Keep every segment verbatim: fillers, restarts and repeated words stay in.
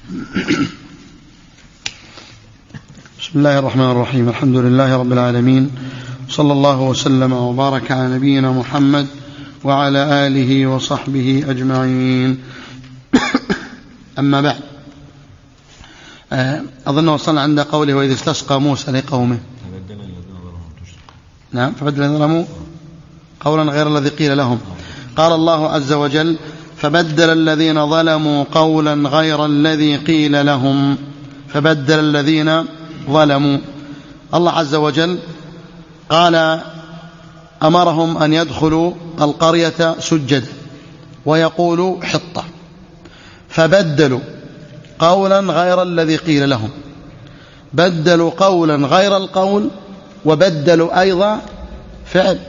بسم الله الرحمن الرحيم. الحمد لله رب العالمين، صلى الله وسلم وبارك على نبينا محمد وعلى آله وصحبه أجمعين. أما بعد، أظن وصلنا عند قوله وإذ استسقى موسى لقومه. نعم، فبدل الذين ظلموا قولا غير الذي قيل لهم. قال الله عز وجل: فبدل الذين ظلموا قولا غير الذي قيل لهم. فبدل الذين ظلموا، الله عز وجل قال أمرهم أن يدخلوا القرية سجدا ويقولوا حطة، فبدلوا قولا غير الذي قيل لهم. بدلوا قولا غير القول، وبدلوا أيضا فعل.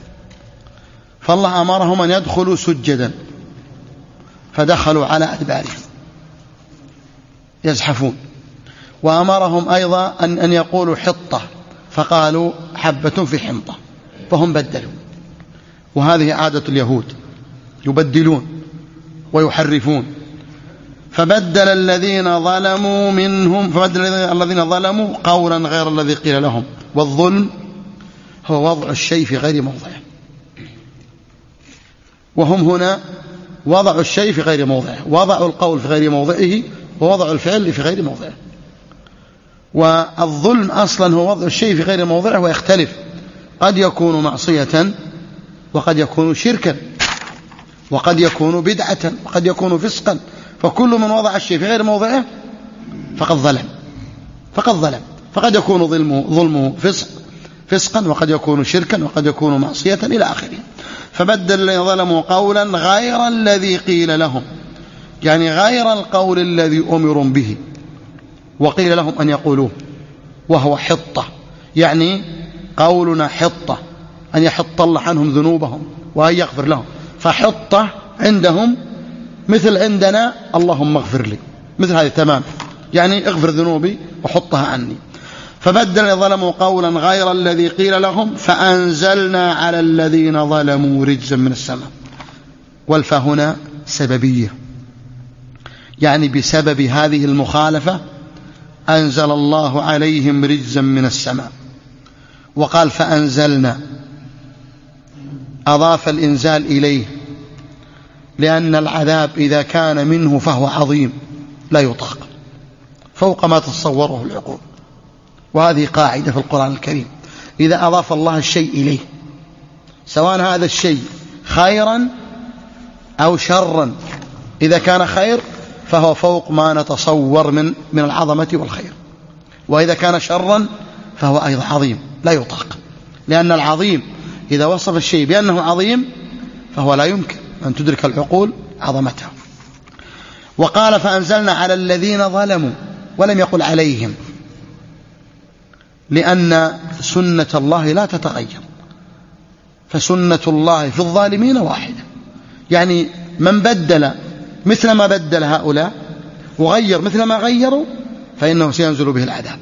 فالله أمرهم أن يدخلوا سجدا فدخلوا على أدبارهم يزحفون، وأمرهم أيضا أن, أن يقولوا حطة فقالوا حبة في حنطة، فهم بدلوا. وهذه عادة اليهود، يبدلون ويحرفون. فبدل الذين ظلموا منهم فبدل الذين ظلموا قولا غير الذي قيل لهم. والظلم هو وضع الشيء في غير موضعه، وهم هنا وضعوا الشيء في غير موضعه، وضعوا القول في غير موضعه ووضعوا الفعل في غير موضعه. والظلم أصلا هو وضع الشيء في غير موضعه، ويختلف، قد يكون معصية وقد يكون شركا وقد يكون بدعة وقد يكون فسقا. فكل من وضع الشيء في غير موضعه فقد ظلم فقد ظلم فقد يكون ظلمه, ظلمه فسق فسقا وقد يكون شركا وقد يكون معصية إلى آخره. فبدل الذين ظلموا قولا غير الذي قيل لهم، يعني غير القول الذي أمروا به وقيل لهم أن يقولوه، وهو حطة، يعني قولنا حطة، أن يحط الله عنهم ذنوبهم وأن يغفر لهم. فحطة عندهم مثل عندنا اللهم اغفر لي، مثل هذه تمام، يعني اغفر ذنوبي وحطها عني. فبدل الذين ظلموا قولا غير الذي قيل لهم فأنزلنا على الذين ظلموا رجزا من السماء. والفاء هنا سببية، يعني بسبب هذه المخالفة أنزل الله عليهم رجزا من السماء. وقال فأنزلنا، أضاف الإنزال إليه، لأن العذاب إذا كان منه فهو عظيم لا يطاق، فوق ما تتصوره العقول. وهذه قاعدة في القرآن الكريم، إذا أضاف الله الشيء إليه سواء هذا الشيء خيرا أو شرا، إذا كان خير فهو فوق ما نتصور من من العظمة والخير، وإذا كان شرا فهو أيضا عظيم لا يطاق، لأن العظيم إذا وصف الشيء بأنه عظيم فهو لا يمكن أن تدرك العقول عظمته. وقال فأنزلنا على الذين ظلموا، ولم يقل عليهم، لأن سنة الله لا تتغير، فسنة الله في الظالمين واحدة. يعني من بدل مثل ما بدل هؤلاء وغير مثل ما غيروا فإنه سينزل به العذاب،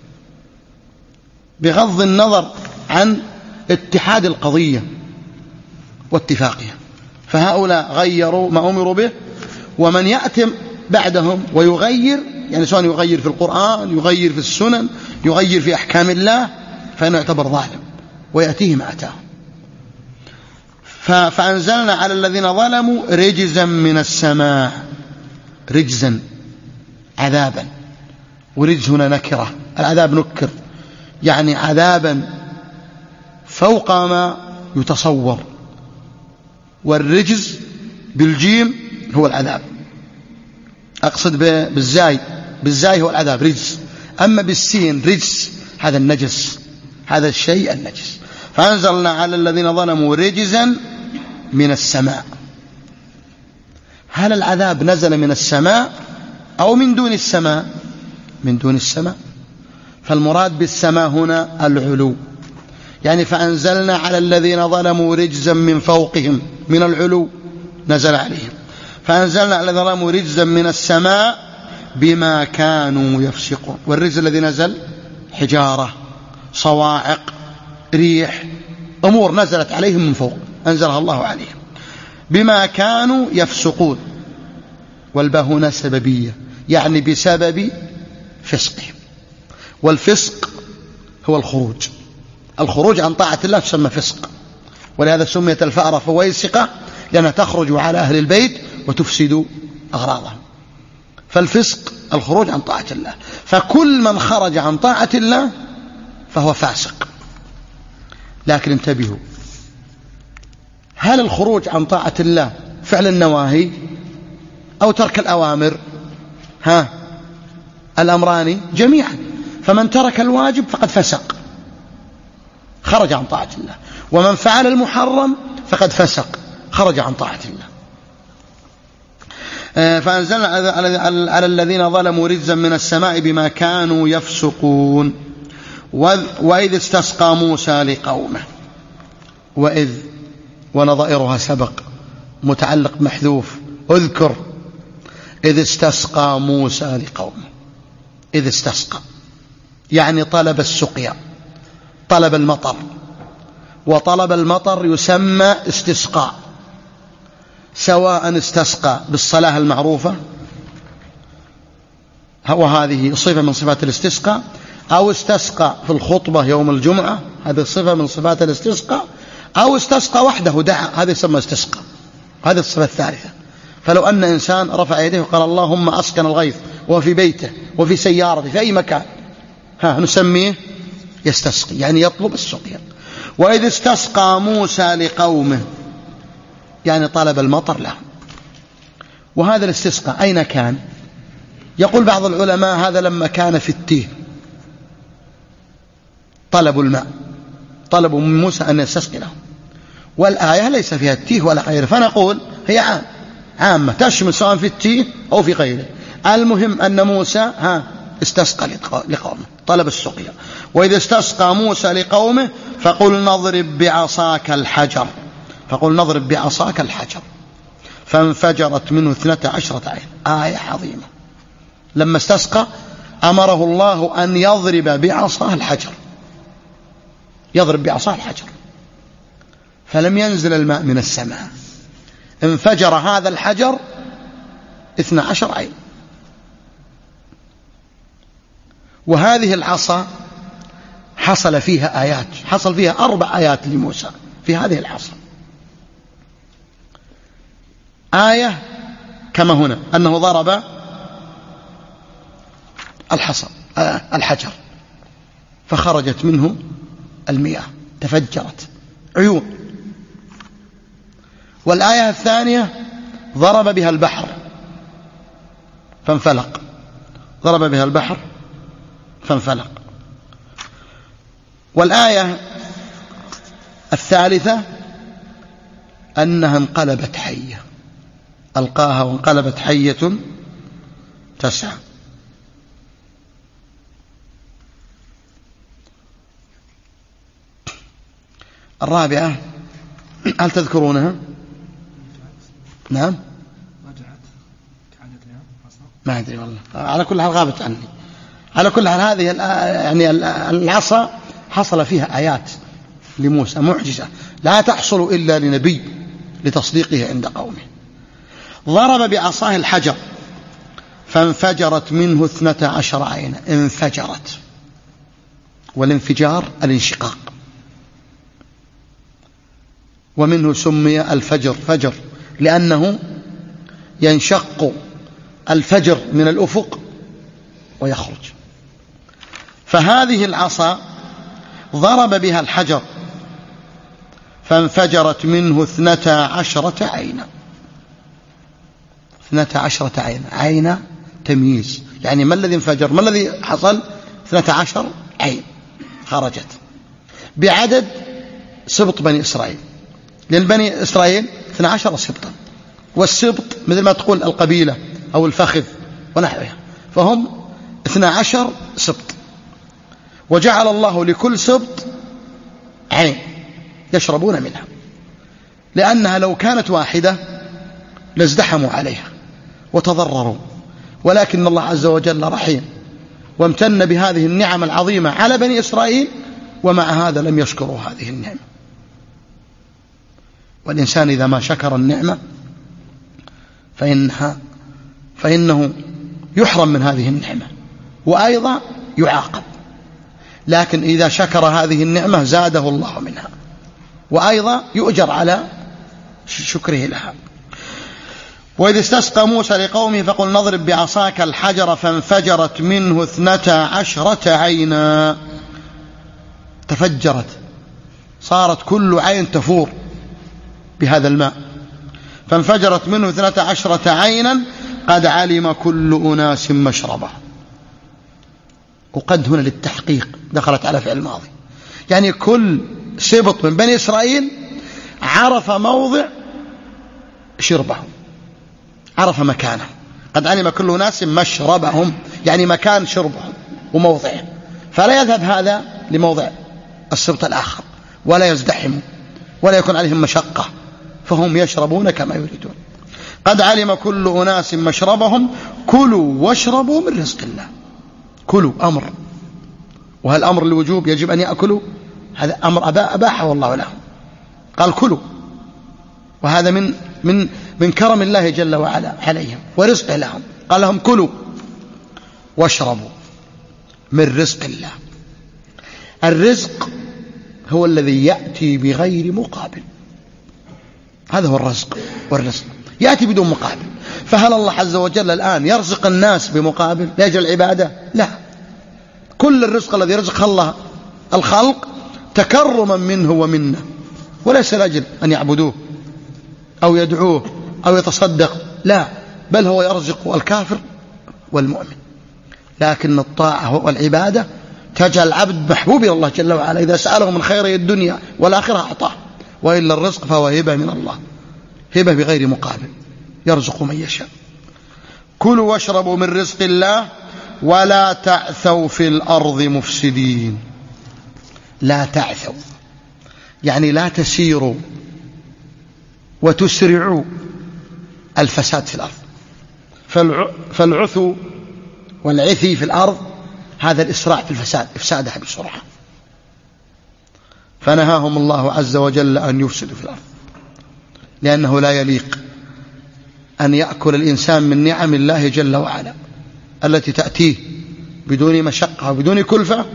بغض النظر عن اتحاد القضية واتفاقها. فهؤلاء غيروا ما أمروا به، ومن يأتي بعدهم ويغير، يعني سواء يغير في القرآن، يغير في السنن، يغير في أحكام الله، فإنه يعتبر ظالم ويأتيه ما أتاه. فأنزلنا على الذين ظلموا رجزا من السماء، رجزا عذابا، ورجز هنا نكرة، العذاب نكر، يعني عذابا فوق ما يتصور. والرجز بالجيم هو العذاب، أقصد بالزاي، بالزاي هو العذاب رجز، أما بالسين رجز هذا النجس، هذا الشيء النجس. فأنزلنا على الذين ظلموا رجزا من السماء. هل العذاب نزل من السماء أو من دون السماء؟ من دون السماء. فالمراد بالسماء هنا العلو، يعني فأنزلنا على الذين ظلموا رجزا من فوقهم، من العلو نزل عليهم. فأنزلنا على الذين ظلموا رجزا من السماء بما كانوا يفسقون. والرجز الذي نزل حجارة، صواعق، ريح، أمور نزلت عليهم من فوق أنزلها الله عليهم بما كانوا يفسقون. والباء هنا سببية، يعني بسبب فسقهم. والفسق هو الخروج، الخروج عن طاعة الله تسمى فسق، ولهذا سميت الفأرة فويسقة لأنها تخرج على أهل البيت وتفسد أغراضهم. فالفسق الخروج عن طاعة الله، فكل من خرج عن طاعة الله فهو فاسق. لكن انتبهوا، هل الخروج عن طاعة الله فعل النواهي أو ترك الأوامر؟ ها، الأمران جميعا. فمن ترك الواجب فقد فسق، خرج عن طاعة الله، ومن فعل المحرم فقد فسق، خرج عن طاعة الله. فأنزلنا على الذين ظلموا رجزا من السماء بما كانوا يفسقون. وإذ استسقى موسى لقومه، وإذ ونظائرها سبق، متعلق محذوف، اذكر إذ استسقى موسى لقومه. إذ استسقى يعني طلب السقيا، طلب المطر، وطلب المطر يسمى استسقاء، سواء استسقى بالصلاة المعروفة وهذه صفة من صفات الاستسقاء، أو استسقى في الخطبة يوم الجمعة، هذه صفة من صفات الاستسقاء، أو استسقى وحده دعا، هذا يسمى استسقى، هذه الصفة الثالثة. فلو أن إنسان رفع يديه وقال اللهم أسكن الغيث وهو في بيته وفي سيارته في أي مكان، ها نسميه يستسقي، يعني يطلب السقيا. وإذ استسقى موسى لقومه يعني طلب المطر لهم. وهذا الاستسقاء أين كان؟ يقول بعض العلماء هذا لما كان في التيه، طلبوا الماء، طلبوا من موسى أن يستسقي لهم، والآية ليس فيها التيه ولا غيره، فنقول هي عام عامة تشمل سواء في التيه أو في غيره. المهم أن موسى ها استسقى لقومه، طلب السقيا. وإذا استسقى موسى لقومه فقل نضرب بعصاك الحجر، فقل نضرب بعصاك الحجر فانفجرت منه اثنتا عشرة عين. آية عظيمة. لما استسقى أمره الله أن يضرب بعصاه الحجر، يضرب بعصاه الحجر، فلم ينزل الماء من السماء، انفجر هذا الحجر اثنى عشر عين. وهذه العصا حصل فيها آيات، حصل فيها أربع آيات لموسى في هذه العصا. آية كما هنا أنه ضرب الحصى الحجر فخرجت منه المياه، تفجرت عيون. والآية الثانية ضرب بها البحر فانفلق، ضرب بها البحر فانفلق. والآية الثالثة أنها انقلبت حية، ألقاها وانقلبت حية تسعى. الرابعة هل تذكرونها؟ نعم ما أدري والله، على كل حال غابت عني. على كل حال هذه يعني العصا حصل فيها آيات لموسى معجزة لا تحصل إلا لنبي لتصديقه عند قومه. ضرب بعصاه الحجر فانفجرت منه اثنتا عشر عينا، انفجرت، والانفجار الانشقاق، ومنه سمي الفجر فجر لأنه ينشق الفجر من الأفق ويخرج. فهذه العصا ضرب بها الحجر فانفجرت منه اثنتا عشرة عينا، اثنتا عشرة عينا، عين تمييز، يعني ما الذي انفجر، ما الذي حصل؟ اثنتا عشر عين خرجت بعدد سبط بني إسرائيل، لأن بني إسرائيل اثنا عشر سبطا، والسبط مثل ما تقول القبيلة أو الفخذ ونحوها، فهم اثنا عشر سبط، وجعل الله لكل سبط عين يشربون منها، لأنها لو كانت واحدة لازدحموا عليها وتضرروا، ولكن الله عز وجل رحيم وامتن بهذه النعم العظيمة على بني إسرائيل، ومع هذا لم يشكروا هذه النعمة. والإنسان إذا ما شكر النعمة فإنها فإنه يحرم من هذه النعمة وأيضا يعاقب، لكن إذا شكر هذه النعمة زاده الله منها وأيضا يؤجر على شكره لها. وإذ استسقى موسى لقومه فقل نضرب بعصاك الحجر فانفجرت منه اثنتا عشرة عينا، تفجرت، صارت كل عين تفور بهذا الماء. فانفجرت منه اثنتا عشرة عينا قد علم كل أناس مشربه. وقد هنا للتحقيق دخلت على فعل الماضي، يعني كل سبط من بني إسرائيل عرف موضع شربهم، عرف مكانه. قد علم كل أناس مشربهم يعني مكان شربهم وموضعه، فلا يذهب هذا لموضع السبط الآخر ولا يزدحم ولا يكون عليهم مشقة، فهم يشربون كما يريدون. قد علم كل أناس مشربهم كلوا واشربوا من رزق الله. كلوا أمر، وهل أمر الوجوب يجب أن يأكلوا؟ هذا أمر أباحه الله لهم، قال كلوا، وهذا من من من كرم الله جل وعلا عليهم ورزقه لهم، قال لهم كلوا واشربوا من رزق الله. الرزق هو الذي يأتي بغير مقابل، هذا هو الرزق والرزق، يأتي بدون مقابل. فهل الله عز وجل الآن يرزق الناس بمقابل لأجل العبادة؟ لا، كل الرزق الذي رزق الله الخلق تكرما منه ومنه، وليس لأجل أن يعبدوه أو يدعوه أو يتصدق، لا، بل هو يرزق الكافر والمؤمن. لكن الطاعة والعبادة تجعل العبد محبوب إلى الله جل وعلا، إذا سأله من خير الدنيا والآخرة أعطاه، وإلا الرزق فهو هبة من الله، هبة بغير مقابل، يرزق من يشاء. كلوا واشربوا من رزق الله ولا تعثوا في الأرض مفسدين. لا تعثوا يعني لا تسيروا وتسرعوا الفساد في الأرض. فالعثو والعثي في الأرض هذا الإسراع في الفساد، إفسادها بسرعة. فنهاهم الله عز وجل أن يفسدوا في الأرض، لأنه لا يليق أن يأكل الإنسان من نعم الله جل وعلا التي تأتيه بدون مشقة وبدون كلفة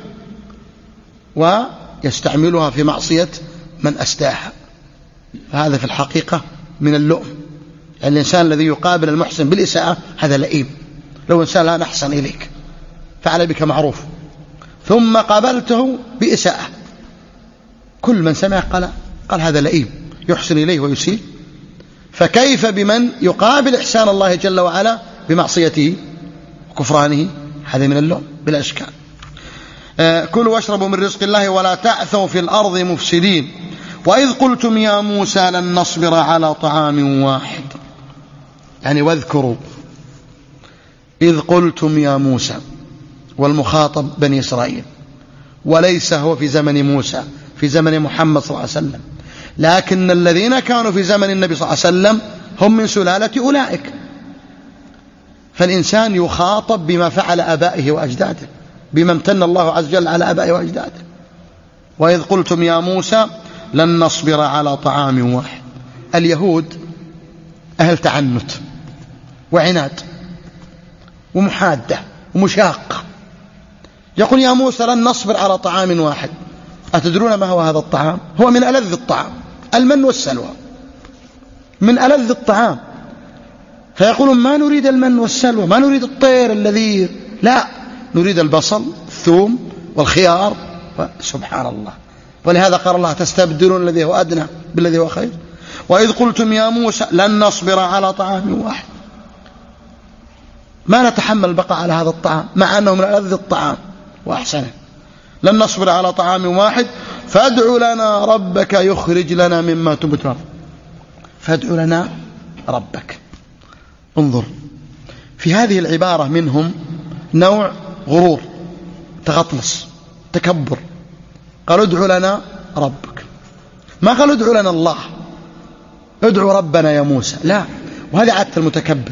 ويستعملها في معصية من أسداها. فهذا في الحقيقة من اللؤم، يعني الإنسان الذي يقابل المحسن بالإساءة هذا لئيم. لو إنسان لا أحسن إليك فعل بك معروف ثم قابلته بإساءة، كل من سمع قال, قال هذا لئيم يحسن إليه ويسيء، فكيف بمن يقابل إحسان الله جل وعلا بمعصيته وكفرانه؟ هذا من اللؤم بلا إشكال. آه كلوا واشربوا من رزق الله ولا تعثوا في الأرض مفسدين. وإذ قلتم يا موسى لن نصبر على طعام واحد، يعني واذكروا إذ قلتم يا موسى، والمخاطب بني إسرائيل، وليس هو في زمن موسى، في زمن محمد صلى الله عليه وسلم، لكن الذين كانوا في زمن النبي صلى الله عليه وسلم هم من سلالة أولئك. فالإنسان يخاطب بما فعل آبائه وأجداده، بما امتن الله عز وجل على آبائه وأجداده. وإذ قلتم يا موسى لن نصبر على طعام واحد. اليهود أهل تعنت وعناد ومحادة ومشاقة، يقول يا موسى لن نصبر على طعام واحد. أتدرون ما هو هذا الطعام؟ هو من ألذ الطعام، المن والسلوى من ألذ الطعام. فيقولون ما نريد المن والسلوى، ما نريد الطير اللذيذ، لا، نريد البصل الثوم والخيار. سبحان الله. ولهذا قال الله تستبدلون الذي هو أدنى بالذي هو خير. وإذ قلتم يا موسى لن نصبر على طعام واحد، ما نتحمل البقاء على هذا الطعام مع أنه من ألذ الطعام وأحسنه. لن نصبر على طعام واحد فادع لنا ربك يخرج لنا مما تنبت الأرض. فادع لنا ربك. انظر في هذه العبارة منهم نوع غرور، تغطرس، تكبر. قالوا ادع لنا ربك، ما قالوا ادع لنا الله، ادعوا ربنا يا موسى، لا. وهذا عادة المتكبر.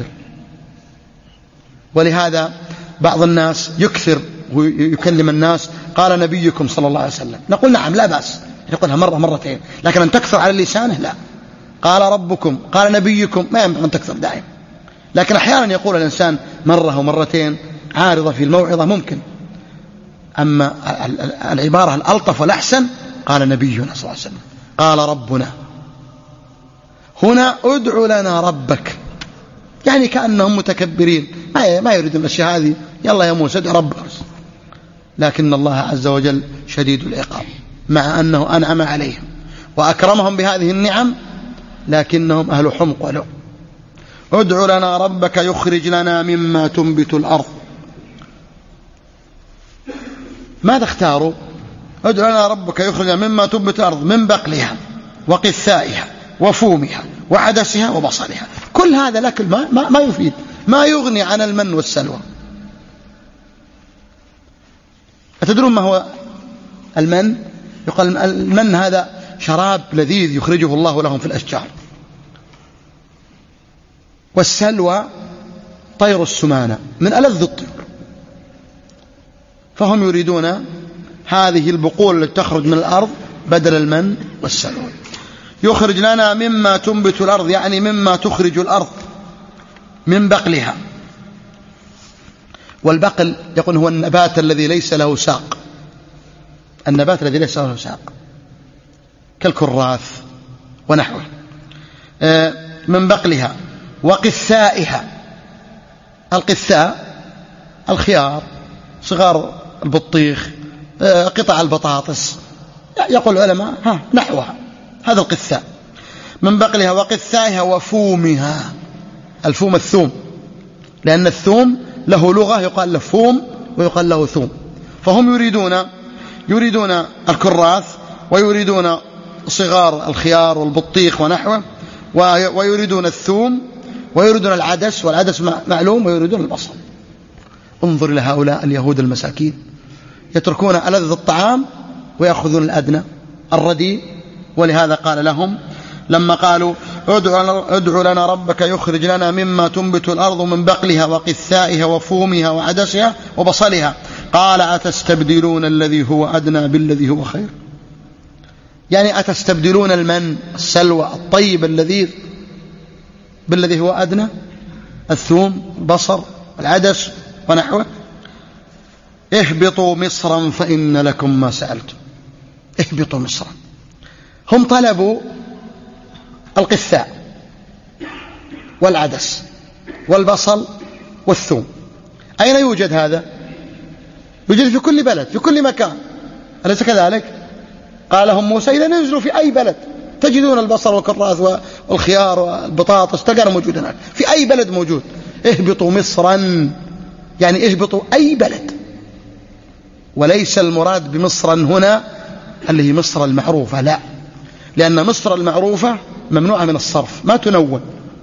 ولهذا بعض الناس يكثر ويكلم الناس قال نبيكم صلى الله عليه وسلم، نقول نعم لا بأس يقولها مرة مرتين، لكن أن تكثر على لسانه لا. قال ربكم، قال نبيكم، ما ينبغي أن تكثر دائما. لكن أحيانا يقول الإنسان مرة ومرتين عارضة في الموعظة ممكن، أما العبارة الألطف والأحسن قال نبينا صلى الله عليه وسلم قال ربنا هنا ادع لنا ربك، يعني كأنهم متكبرين ما يريدون الأشياء هذه، يلا يا موسى ادع ربك، لكن الله عز وجل شديد العقاب مع أنه أنعم عليهم وأكرمهم بهذه النعم، لكنهم أهل حمق ولو. ادع لنا ربك يخرج لنا مما تنبت الأرض. ماذا اختاروا؟ ادع لنا ربك يخرج لنا مما تنبت الأرض من بقلها وقثائها وفومها وعدسها وبصلها. كل هذا لكن ما, ما, ما يفيد، ما يغني عن المن والسلوى. أتدرون ما هو المن؟ يقال المن هذا شراب لذيذ يخرجه الله لهم في الأشجار، والسلوى طير السمانة من ألذ الطيور، فهم يريدون هذه البقول التي تخرج من الأرض بدل المن والسلوى. يخرج لنا مما تنبت الأرض، يعني مما تخرج الأرض من بقلها. والبقل يقول هو النبات الذي ليس له ساق، النبات الذي ليس له ساق كالكراث ونحوه. من بقلها وقثائها. القثاء الخيار، صغار البطيخ، قطع البطاطس، يقول العلماء ها نحوها، هذا القثاء. من بقلها وقثائها وفومها. الفوم الثوم، لأن الثوم له لغة يقال له فوم ويقال له ثوم، فهم يريدون يريدون الكراث ويريدون صغار الخيار والبطيخ ونحوه، ويريدون الثوم ويريدون العدس، والعدس معلوم، ويريدون البصل. انظر إلى هؤلاء اليهود المساكين يتركون ألذ الطعام ويأخذون الأدنى الرديء. ولهذا قال لهم لما قالوا ادع لنا ربك يخرج لنا مما تنبت الأرض من بقلها وقثائها وفومها وعدسها وبصلها، قال أتستبدلون الذي هو أدنى بالذي هو خير. يعني أتستبدلون المن السلوى الطيب اللذيذ بالذي هو أدنى، الثوم البصر العدس ونحوه. اهبطوا مصرا فإن لكم ما سألتم. اهبطوا مصرا، هم طلبوا القثاء والعدس والبصل والثوم. أين يوجد هذا؟ يوجد في كل بلد في كل مكان، أليس كذلك؟ قال لهم موسى إذا ننزلوا في أي بلد تجدون البصل والكراث والخيار والبطاطس، تلقى موجود هناك في أي بلد موجود. اهبطوا مصرا يعني اهبطوا أي بلد، وليس المراد بمصرا هنا اللي هي مصر المعروفة، لا، لأن مصر المعروفة ممنوعة من الصرف، ما تنون،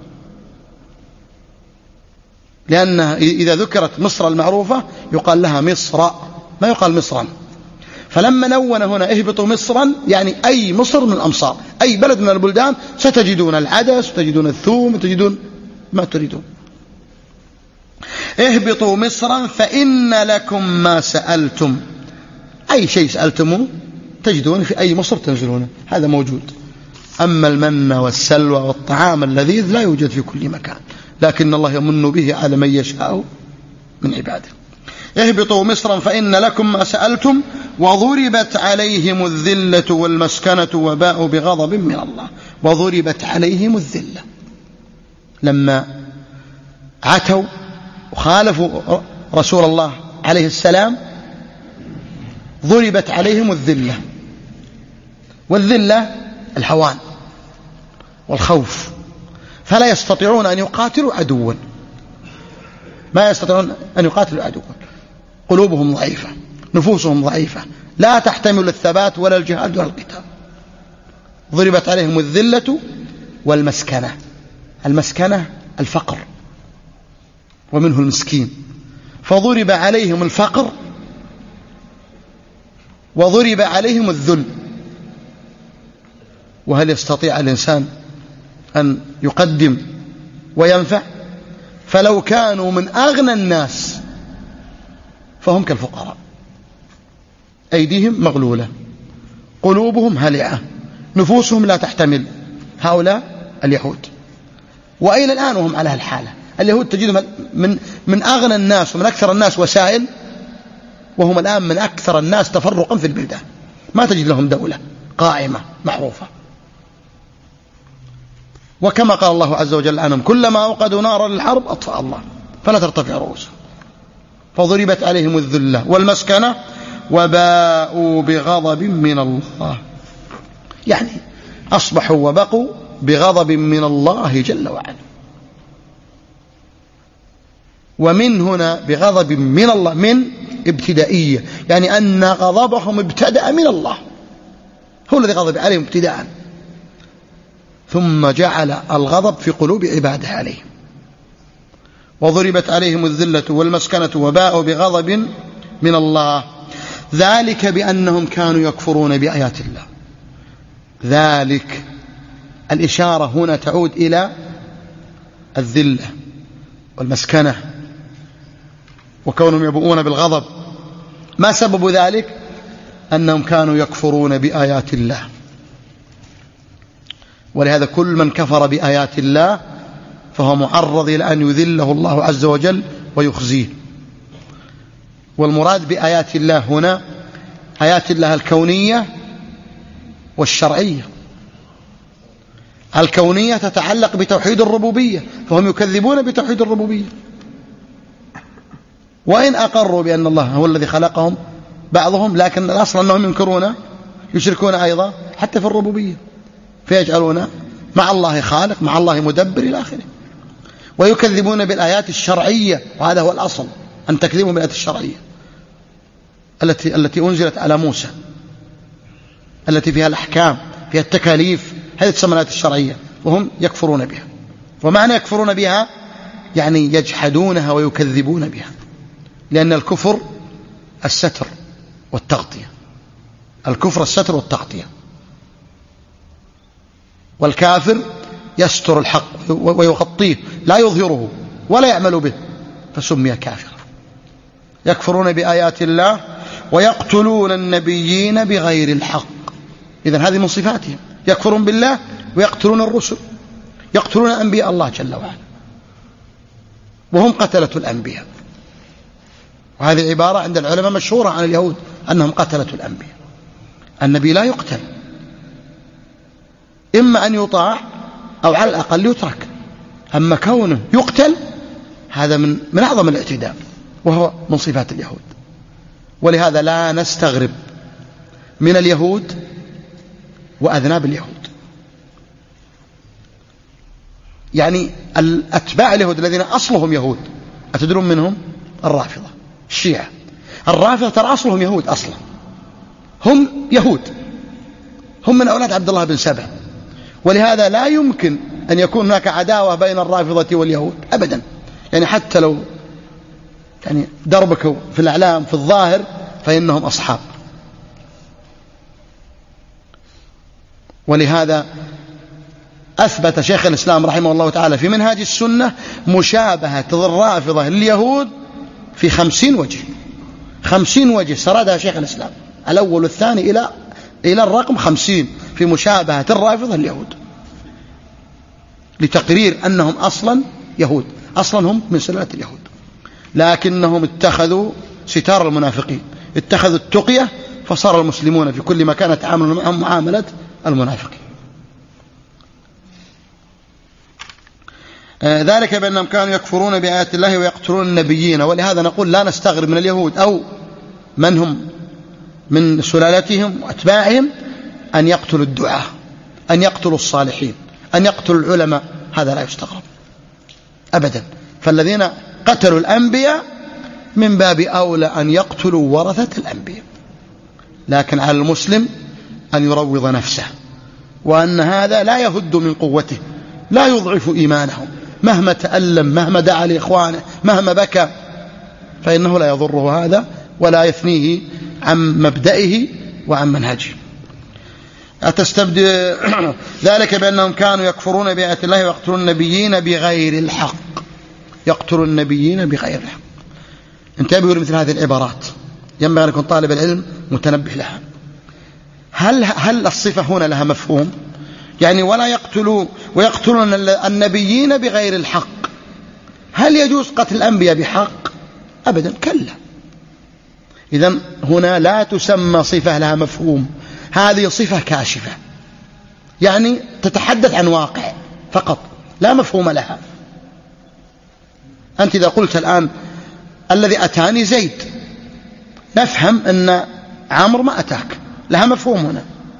لأن إذا ذكرت مصر المعروفة يقال لها مصر، ما يقال مصرا. فلما نون هنا اهبطوا مصرا يعني أي مصر من الأمصار، أي بلد من البلدان ستجدون العدس وتجدون الثوم وتجدون ما تريدون. اهبطوا مصرا فإن لكم ما سألتم، أي شيء سألتموه تجدون في أي مصر تنزلونه، هذا موجود. أما المن والسلوى والطعام اللذيذ لا يوجد في كل مكان، لكن الله يمن به على من يشاء من عباده. اهبطوا مصرا فإن لكم ما سألتم وضربت عليهم الذلة والمسكنة وباءوا بغضب من الله. وضربت عليهم الذلة لما عتوا وخالفوا رسول الله عليه السلام، ضربت عليهم الذلة. والذلة الهوان والخوف، فلا يستطيعون أن يقاتلوا عدوا، ما يستطيعون أن يقاتلوا عدوا، قلوبهم ضعيفة، نفوسهم ضعيفة، لا تحتمل الثبات ولا الجهاد ولا القتال. ضربت عليهم الذلة والمسكنة. المسكنة الفقر، ومنه المسكين، فضرب عليهم الفقر وضرب عليهم الذل. وهل يستطيع الإنسان أن يقدم وينفع؟ فلو كانوا من أغنى الناس فهم كالفقراء، أيديهم مغلولة، قلوبهم هلعة، نفوسهم لا تحتمل، هؤلاء اليهود. وإلى الآن وهم على الحالة، اليهود تجدهم من, من أغنى الناس ومن أكثر الناس وسائل، وهم الآن من أكثر الناس تفرقا في البلدان، ما تجد لهم دولة قائمة معروفة. وكما قال الله عز وجل عنهم كلما أوقدوا نارا للحرب أطفأ الله فلا ترتفع رؤوسهم فضربت عليهم الذلة والمسكنة وباءوا بغضب من الله، يعني أصبحوا وبقوا بغضب من الله جل وعلا. ومن هنا بغضب من الله من ابتدائية، يعني أن غضبهم ابتدأ من الله، هو الذي غضب عليهم ابتداء، ثم جعل الغضب في قلوب عباده عليهم. وضربت عليهم الذلة والمسكنة وباءوا بغضب من الله، ذلك بأنهم كانوا يكفرون بآيات الله. ذلك الإشارة هنا تعود إلى الذلة والمسكنة وكونهم يبؤون بالغضب. ما سبب ذلك؟ أنهم كانوا يكفرون بآيات الله. ولهذا كل من كفر بآيات الله فهو معرض إلى أن يذله الله عز وجل ويخزيه. والمراد بآيات الله هنا آيات الله الكونية والشرعية. الكونية تتعلق بتوحيد الربوبية، فهم يكذبون بتوحيد الربوبية، وإن أقروا بأن الله هو الذي خلقهم بعضهم، لكن الأصل أنهم ينكرون يشركون أيضا حتى في الربوبية، فيجعلون مع الله خالق مع الله مدبر إلى آخره. ويكذبون بالآيات الشرعية، وهذا هو الأصل، أن تكذبوا بالآيات الشرعية التي التي أنزلت على موسى، التي فيها الأحكام فيها التكاليف، هذه تسمى الآيات الشرعية، وهم يكفرون بها. ومعنى يكفرون بها يعني يجحدونها ويكذبون بها، لأن الكفر الستر والتغطية، الكفر الستر والتغطية، والكافر يستر الحق ويغطيه لا يظهره ولا يعمل به فسمي كافرا. يكفرون بآيات الله ويقتلون النبيين بغير الحق. إذن هذه من صفاتهم، يكفرون بالله ويقتلون الرسل، يقتلون أنبياء الله جل وعلا، وهم قتلة الأنبياء. وهذه عبارة عند العلماء مشهورة عن اليهود أنهم قتلة الأنبياء. النبي لا يقتل، إما أن يطاع أو على الأقل يترك، أما كونه يقتل هذا من من أعظم الاعتداء، وهو من صفات اليهود. ولهذا لا نستغرب من اليهود وأذناب اليهود. يعني الأتباع اليهود الذين أصلهم يهود، أتدرون منهم؟ الرافضة الشيعة. الرافضة ترى أصلهم يهود، أصلا هم يهود، هم من أولاد عبد الله بن سبأ. ولهذا لا يمكن أن يكون هناك عداوة بين الرافضة واليهود أبدا، يعني حتى لو يعني دربكوا في الأعلام في الظاهر فإنهم أصحاب. ولهذا أثبت شيخ الإسلام رحمه الله تعالى في منهاج السنة مشابهة الرافضة لليهود في خمسين وجه، خمسين وجه سردها شيخ الإسلام، الأول والثاني إلى إلى الرقم خمسين في مشابهة الرافضة لليهود، لتقرير أنهم أصلا يهود، أصلا هم من سلالة اليهود، لكنهم اتخذوا ستار المنافقين، اتخذوا التقية، فصار المسلمون في كل مكان يتعاملون معهم معاملة المنافقين. آه ذلك بأنهم كانوا يكفرون بآيات الله ويقتلون النبيين. ولهذا نقول لا نستغرب من اليهود أو من هم من سلالتهم وأتباعهم أن يقتلوا الدعاة، أن يقتلوا الصالحين، أن يقتلوا العلماء، هذا لا يستغرب أبدا. فالذين قتلوا الأنبياء من باب أولى أن يقتلوا ورثة الأنبياء. لكن على المسلم أن يروض نفسه، وأن هذا لا يهد من قوته، لا يضعف إيمانه، مهما تألم، مهما دعا لإخوانه، مهما بكى، فإنه لا يضره هذا ولا يثنيه عن مبدئه وعن منهجه. أتستبدل ذلك بأنهم كانوا يكفرون بآيات الله ويقتلون النبيين بغير الحق، يقتلون النبيين بغير الحق. انتبهوا لمثل هذه العبارات، ينبغي أن يكون طالب العلم متنبه لها. هل هل الصفة هنا لها مفهوم؟ يعني ولا يقتلوا ويقتلون النبيين بغير الحق، هل يجوز قتل الأنبياء بحق؟ أبدا، كلا. إذن هنا لا تسمى صفة لها مفهوم، هذه صفة كاشفة، يعني تتحدث عن واقع فقط لا مفهوم لها. أنت إذا قلت الآن الذي أتاني زيد، نفهم أن عمرو ما أتاك، لها مفهوم هنا.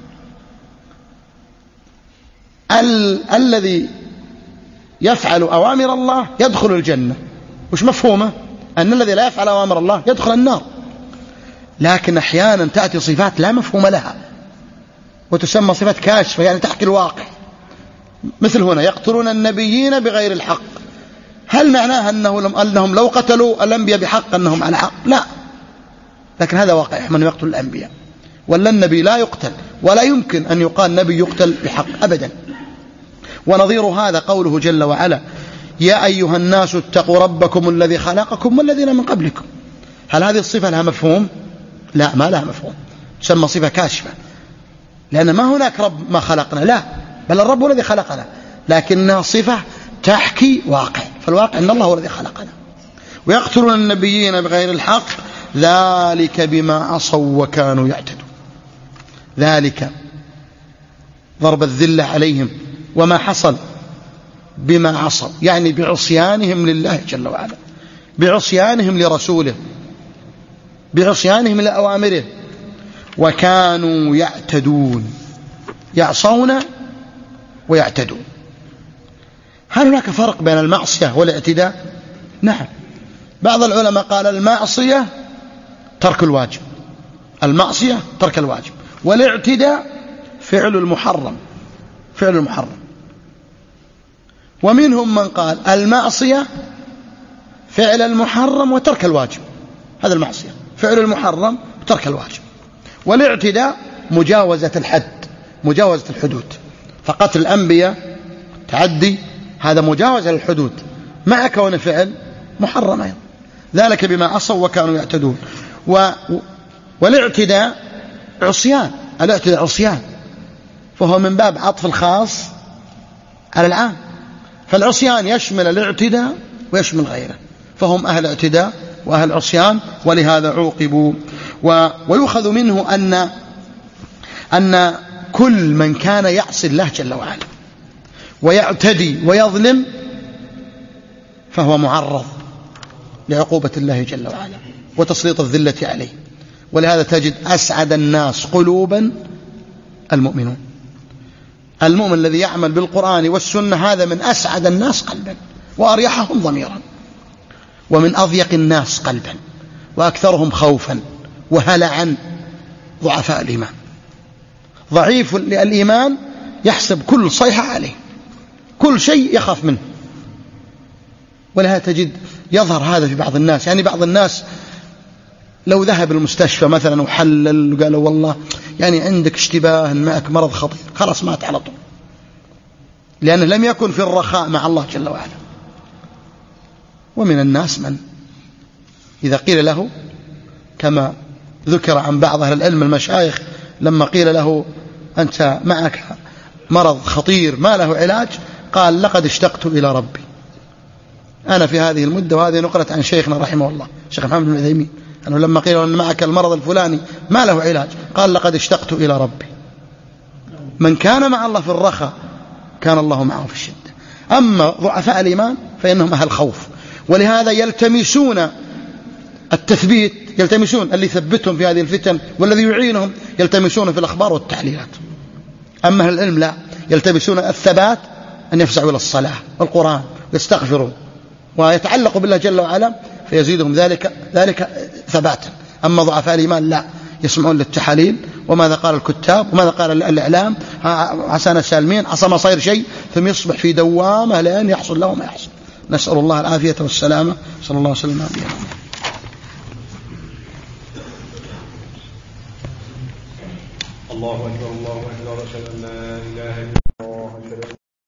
ال... الذي يفعل أوامر الله يدخل الجنة، وش مفهومه؟ أن الذي لا يفعل أوامر الله يدخل النار. لكن أحيانا تأتي صفات لا مفهوم لها وتسمى صفات كاشفة، يعني تحكي الواقع. مثل هنا يقتلون النبيين بغير الحق، هل معناها أنه أنهم لو قتلوا الأنبياء بحق أنهم على حق؟ لا، لكن هذا واقع من يقتل الأنبياء، ولا النبي لا يقتل، ولا يمكن أن يقال نبي يقتل بحق أبدا. ونظير هذا قوله جل وعلا: يا أيها الناس اتقوا ربكم الذي خلقكم والذين من قبلكم. هل هذه الصفة لها مفهوم؟ لا، ما لها مفهوم، تسمى صفة كاشفة، لأن ما هناك رب ما خلقنا، لا، بل الرب هو الذي خلقنا، لكنها صفة تحكي واقع، فالواقع أن الله هو الذي خلقنا. ويقتلون النبيين بغير الحق ذلك بما عصوا وكانوا يعتدون. ذلك ضرب الذلة عليهم، وما حصل بما عصوا يعني بعصيانهم لله جل وعلا، بعصيانهم لرسوله، بعصيانهم لأوامره، وكانوا يعتدون، يعصون ويعتدون. هل هناك فرق بين المعصية والاعتداء؟ نعم، بعض العلماء قال المعصية ترك الواجب، المعصية ترك الواجب، والاعتداء فعل المحرم، فعل المحرم. ومنهم من قال المعصية فعل المحرم وترك الواجب، هذا المعصية فعل المحرم وترك الواجب. والاعتداء مجاوزة الحد، مجاوزة الحدود، فقتل الأنبياء تعدي هذا مجاوزة للحدود مع كون فعل محرم أيضا. ذلك بما عصوا وكانوا يعتدون. و... والاعتداء عصيان، الاعتداء عصيان، فهو من باب عطف الخاص على العام، فالعصيان يشمل الاعتداء ويشمل غيره، فهم أهل اعتداء وأهل عصيان، ولهذا عوقبوا. و... ويؤخذ منه أن أن كل من كان يعصي الله جل وعلا ويعتدي ويظلم فهو معرض لعقوبة الله جل وعلا وتسليط الذلة عليه. ولهذا تجد أسعد الناس قلوبا المؤمنون، المؤمن الذي يعمل بالقرآن والسنة هذا من أسعد الناس قلبا وأريحهم ضميرا، ومن أضيق الناس قلبا وأكثرهم خوفا وهلعا ضعفاء الإيمان. ضعيف الإيمان يحسب كل صيحة عليه، كل شيء يخاف منه. ولهذا تجد يظهر هذا في بعض الناس، يعني بعض الناس لو ذهب المستشفى مثلا وحلل وقالوا والله يعني عندك اشتباه معك مرض خطير، خلاص مات على طول، لأنه لم يكن في الرخاء مع الله جل وعلا. ومن الناس من إذا قيل له، كما ذكر عن بعض أهل العلم المشايخ لما قيل له أنت معك مرض خطير ما له علاج، قال لقد اشتقت إلى ربي. أنا في هذه المدة، وهذه نقلت عن شيخنا رحمه الله الشيخ محمد بن عثيمين، أنه لما قيل أن معك المرض الفلاني ما له علاج قال لقد اشتقت إلى ربي. من كان مع الله في الرخاء كان الله معه في الشدة. أما ضعفاء الإيمان فإنهم أهل خوف، ولهذا يلتمسون التثبيت، يلتمسون اللي يثبتهم في هذه الفتن والذي يعينهم يلتمسون في الأخبار والتعليلات. أما أهل العلم لا، يلتمسون الثبات، أن يفزعوا إلى الصلاة والقرآن ويستغفرون ويتعلقوا بالله جل وعلا فيزيدهم ذلك ذلك ثباتا. أما ضعفاء الإيمان لا، يسمعون للتحاليل وماذا قال الكتاب وماذا قال الإعلام، عسانا سالمين، عسى ما صير شيء، ثم يصبح في دوامة لأن يحصل له ما يحصل. نسأل الله العافية والسلامة، صلى الله عليه وسلم على نبينا محمد. الله أكبر الله أكبر، أشهد أن لا إله إلا الله.